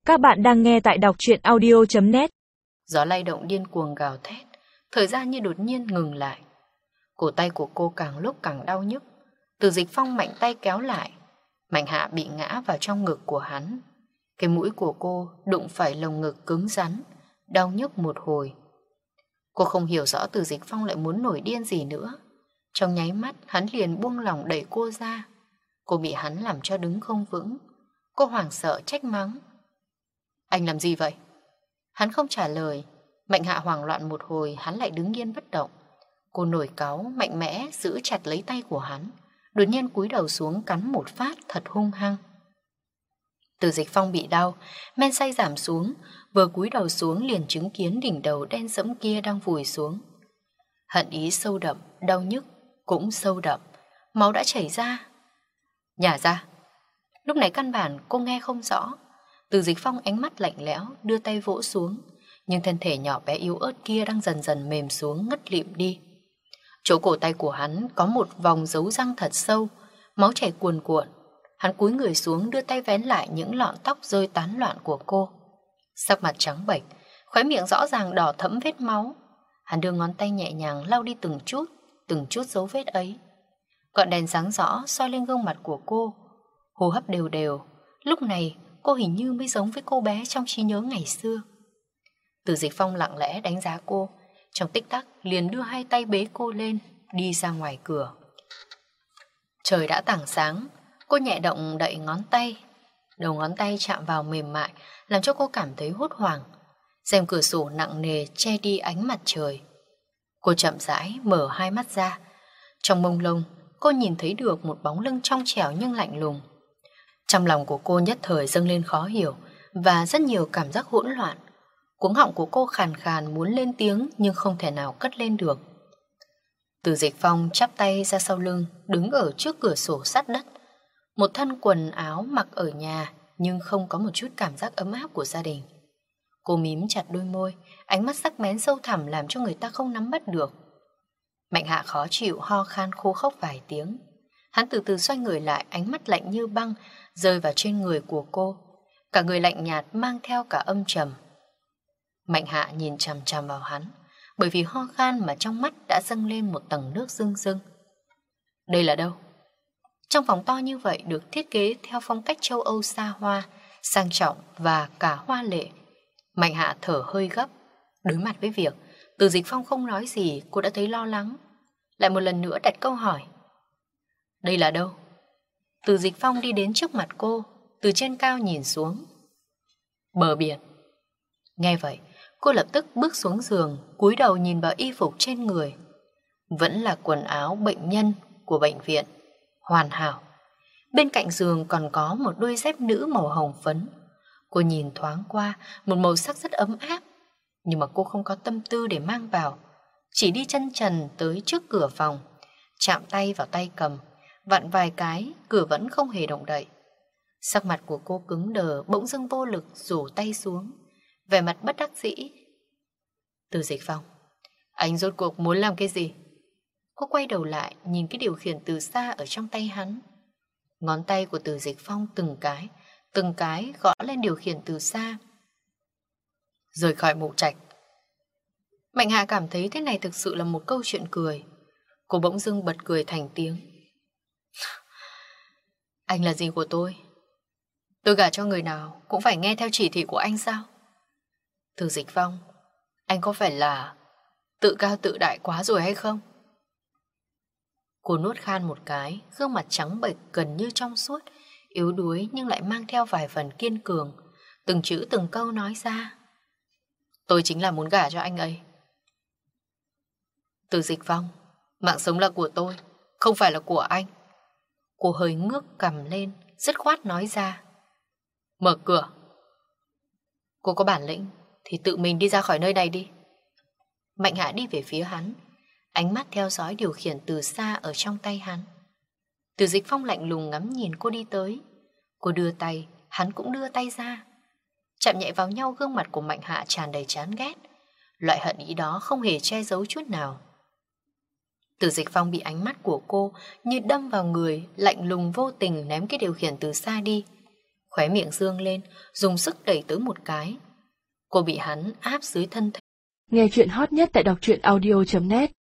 Các bạn đang nghe tại đọc truyện audio.net. Gió lay động điên cuồng gào thét, thời gian như đột nhiên ngừng lại. Cổ tay của cô càng lúc càng đau nhức. Từ Dịch Phong mạnh tay kéo lại. Mạnh Hạ bị ngã vào trong ngực của hắn. Cái mũi của cô đụng phải lồng ngực cứng rắn, đau nhức một hồi. Cô không hiểu rõ Từ Dịch Phong lại muốn nổi điên gì nữa. Trong nháy mắt hắn liền buông lỏng đẩy cô ra. Cô bị hắn làm cho đứng không vững. Cô hoảng sợ trách mắng: "Anh làm gì vậy?" Hắn không trả lời. Mạnh Hạ hoảng loạn một hồi, hắn lại đứng yên bất động. Cô nổi cáu, mạnh mẽ giữ chặt lấy tay của hắn, đột nhiên cúi đầu xuống cắn một phát thật hung hăng. Từ Dịch Phong bị đau, men say giảm xuống, vừa cúi đầu xuống liền chứng kiến đỉnh đầu đen sẫm kia đang vùi xuống. Hận ý sâu đậm, đau nhức cũng sâu đậm, máu đã chảy ra. "Nhả ra." Lúc này căn bản cô nghe không rõ. Từ Dịch Phong ánh mắt lạnh lẽo đưa tay vỗ xuống, nhưng thân thể nhỏ bé yếu ớt kia đang dần dần mềm xuống ngất lịm đi. Chỗ cổ tay của hắn có một vòng dấu răng thật sâu, máu chảy cuồn cuộn. Hắn cúi người xuống đưa tay vén lại những lọn tóc rơi tán loạn của cô. Sắc mặt trắng bệch, khóe miệng rõ ràng đỏ thẫm vết máu. Hắn đưa ngón tay nhẹ nhàng lau đi từng chút dấu vết ấy. Ngọn đèn sáng rõ soi lên gương mặt của cô, hô hấp đều đều. Lúc này cô hình như mới giống với cô bé trong trí nhớ ngày xưa. Từ Dịch Phong lặng lẽ đánh giá cô, trong tích tắc liền đưa hai tay bế cô lên, đi ra ngoài cửa. Trời đã tảng sáng, cô nhẹ động đậy ngón tay. Đầu ngón tay chạm vào mềm mại, làm cho cô cảm thấy hốt hoảng. Rèm cửa sổ nặng nề che đi ánh mặt trời. Cô chậm rãi mở hai mắt ra. Trong mông lung, cô nhìn thấy được một bóng lưng trong trẻo nhưng lạnh lùng. Trong lòng của cô nhất thời dâng lên khó hiểu và rất nhiều cảm giác hỗn loạn. Cuống họng của cô khàn khàn muốn lên tiếng nhưng không thể nào cất lên được. Từ Dịch Phong chắp tay ra sau lưng, đứng ở trước cửa sổ sát đất. Một thân quần áo mặc ở nhà nhưng không có một chút cảm giác ấm áp của gia đình. Cô mím chặt đôi môi, ánh mắt sắc bén sâu thẳm làm cho người ta không nắm bắt được. Mạnh Hạ khó chịu ho khan khô khốc vài tiếng. Hắn từ từ xoay người lại, ánh mắt lạnh như băng rơi vào trên người của cô. Cả người lạnh nhạt mang theo cả âm trầm. Mạnh Hạ nhìn chằm chằm vào hắn, bởi vì ho khan mà trong mắt đã dâng lên một tầng nước rưng rưng. Đây là đâu? Trong phòng to như vậy được thiết kế theo phong cách châu Âu xa hoa, sang trọng và cả hoa lệ. Mạnh Hạ thở hơi gấp. Đối mặt với việc Từ Dịch Phong không nói gì, cô đã thấy lo lắng. Lại một lần nữa đặt câu hỏi: đây là đâu? Từ Dịch Phong đi đến trước mặt cô, từ trên cao nhìn xuống. Bờ biển. Nghe vậy, cô lập tức bước xuống giường, cúi đầu nhìn vào y phục trên người. Vẫn là quần áo bệnh nhân của bệnh viện, hoàn hảo. Bên cạnh giường còn có một đôi dép nữ màu hồng phấn. Cô nhìn thoáng qua, một màu sắc rất ấm áp, nhưng mà cô không có tâm tư để mang vào. Chỉ đi chân trần tới trước cửa phòng, chạm tay vào tay cầm, vặn vài cái, cửa vẫn không hề động đậy. Sắc mặt của cô cứng đờ, bỗng dưng vô lực rủ tay xuống, vẻ mặt bất đắc dĩ. Từ Dịch Phong, anh rốt cuộc muốn làm cái gì? Cô quay đầu lại, nhìn cái điều khiển từ xa ở trong tay hắn. Ngón tay của Từ Dịch Phong từng cái gõ lên điều khiển từ xa. Rời khỏi Mộ Trạch. Mạnh Hạ cảm thấy thế này thực sự là một câu chuyện cười. Cô bỗng dưng bật cười thành tiếng. Anh là gì của tôi? Tôi gả cho người nào cũng phải nghe theo chỉ thị của anh sao? Từ Dịch Phong, anh có phải là tự cao tự đại quá rồi hay không? Cô nuốt khan một cái, gương mặt trắng bệch gần như trong suốt, yếu đuối nhưng lại mang theo vài phần kiên cường. Từng chữ từng câu nói ra. Tôi chính là muốn gả cho anh ấy. Từ Dịch Phong, mạng sống là của tôi, không phải là của anh. Cô hơi ngước cằm lên, dứt khoát nói ra. Mở cửa. Cô có bản lĩnh thì tự mình đi ra khỏi nơi này đi. Mạnh Hạ đi về phía hắn, ánh mắt theo dõi điều khiển từ xa ở trong tay hắn. Từ Dịch Phong lạnh lùng ngắm nhìn cô đi tới. Cô đưa tay, hắn cũng đưa tay ra. Chạm nhẹ vào nhau, gương mặt của Mạnh Hạ tràn đầy chán ghét. Loại hận ý đó không hề che giấu chút nào. Từ Dịch Phong bị ánh mắt của cô như đâm vào người, lạnh lùng vô tình ném cái điều khiển từ xa đi. Khóe miệng dương lên, dùng sức đẩy Tứ một cái. Cô bị hắn áp dưới thân thể. Nghe chuyện hot nhất tại đọc truyện audio.net